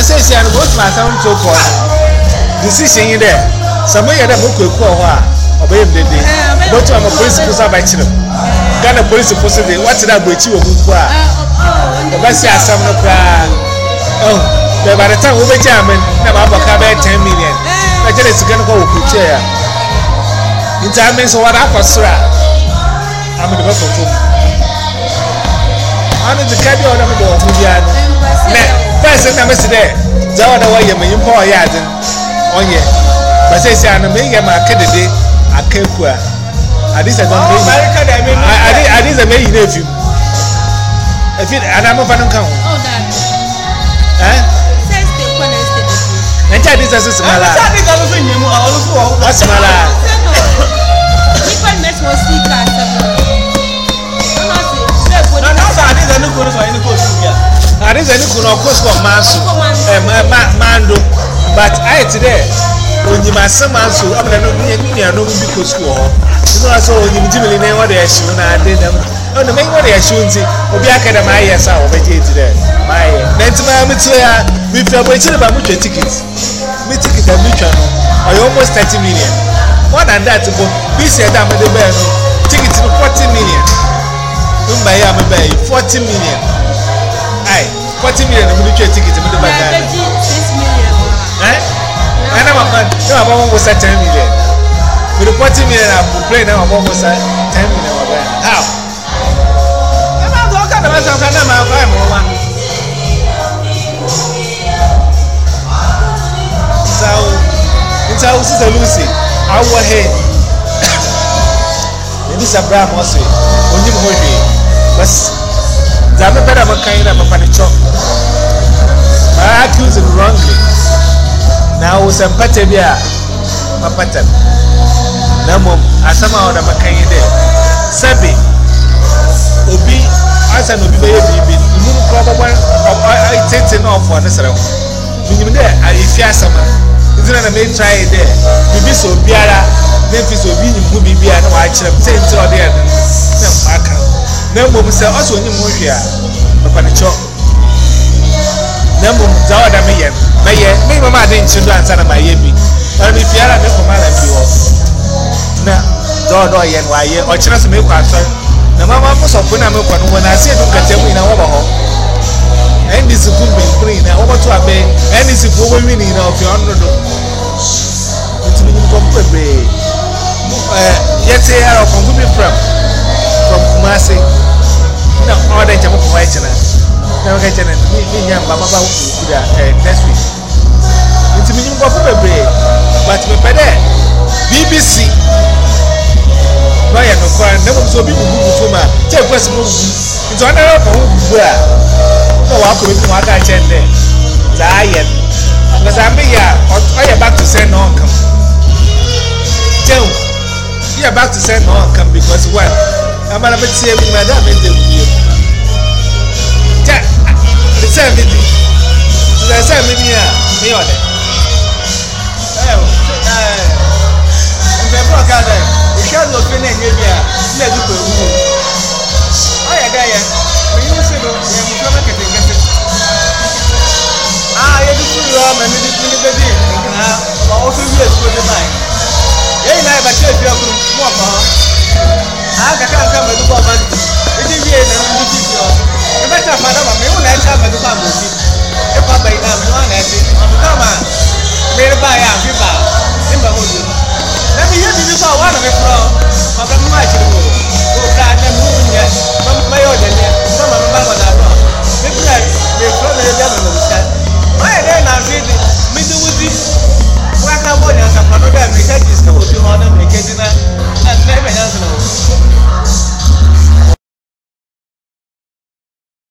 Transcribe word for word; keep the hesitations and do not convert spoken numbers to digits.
na say say and go to my sound to call decision in there some way that book ko ho a obey dem dey but am principles about chiro Ghana police force dey what that breach wo mu ko a obasi asam no kra oh the by the time we be jamming na ba boka be ten million na jere sika no ko wo kuche ya interment so what akosra am the best of anu the kabi o na me do ho bia no na first na me se there zawa da waye me yimpo o ya den onye ba say say anu me ye ma kedede akekua adisa don me adi adisa me yin efi efi ana mo fa no kan oh that eh says the corner state na ja adisa so smala sa adisa so nyemu a wo so wo smala people mess was sick as no no sa adisa no ko so yin ko so ya adisa ni ko no ko so manso eh mando but I today onyima semanso abana no nyanya no bi ko so ho so so onyim jimili na what dey show na ade dem no no me what dey show nti obi aka da my yes a obeje today my na ntima mi to ya mi fi abo chire ba mu twa ticket mi ticket am twa no I almost thirty million more than that but bi say da me dey buy no ticket no forty million no buy am buy forty million ai forty million mi twa ticket mi dey buy six million eh ana ma ma na ba mo sa ten million with the forty million I play now about ten million how am I go can I say can I ma buy more one so it's how sister Lucy our head this Abraham also only mo hwe bas zabe beda makan na mapa ne chok I accuse him wrongly now some pate bia mapatan namo asama oda makan yi de sabi obi asa no bi be bibi mu ko baba I tete no for ne sere ho minim de afi asama ntina na me try de bibi so biara nefi so bi nyim hu bibia na wa kire se nti ode ya na maka na mo se oso nyim ho hwe a papa ne cho na mo za oda me ye me ye me mama ade nchi do ansa na ma ye bi na mi fiara me ko mala bi wo na do do ye wa ye o kire so me kwa so na mama mo so ko na me ko no na se do katemu ina wo ba ho and this food be free na wo to abe and this food we win na of one hundred it me ko pepe eh yete ya ro kon be from from Kumasi na order jamo ko wa chena na ka chena ni ni nyamba baba wo kuda eh next week it me ko pepe but me pede B B C no ya no kwa na mo so bi bubu to ma che kwesi mo bubu nti ona ro ko bubu a no wa ko bi mo aka chende za ayen because I'm here or you back to say no come Joe you are back to say no come because what I'm gonna be saying madam in the video ja the same video the same video me order eh eh the broadcast the show no finish here na du ko wu aya ga ya me you say no me mo so make it get ah ye du ku ro me ni di ni baby ah ma o so wi e so de bai ye na ba che fi akuru mo ko ah ka ka ka me du ko ba e di wi e na ni di fi o e ba ta fa da ba me o na cha me du ba mo di e pa ba ina me wa na ti o ka ma me ba ya fi ba e ba ho du na mi ye di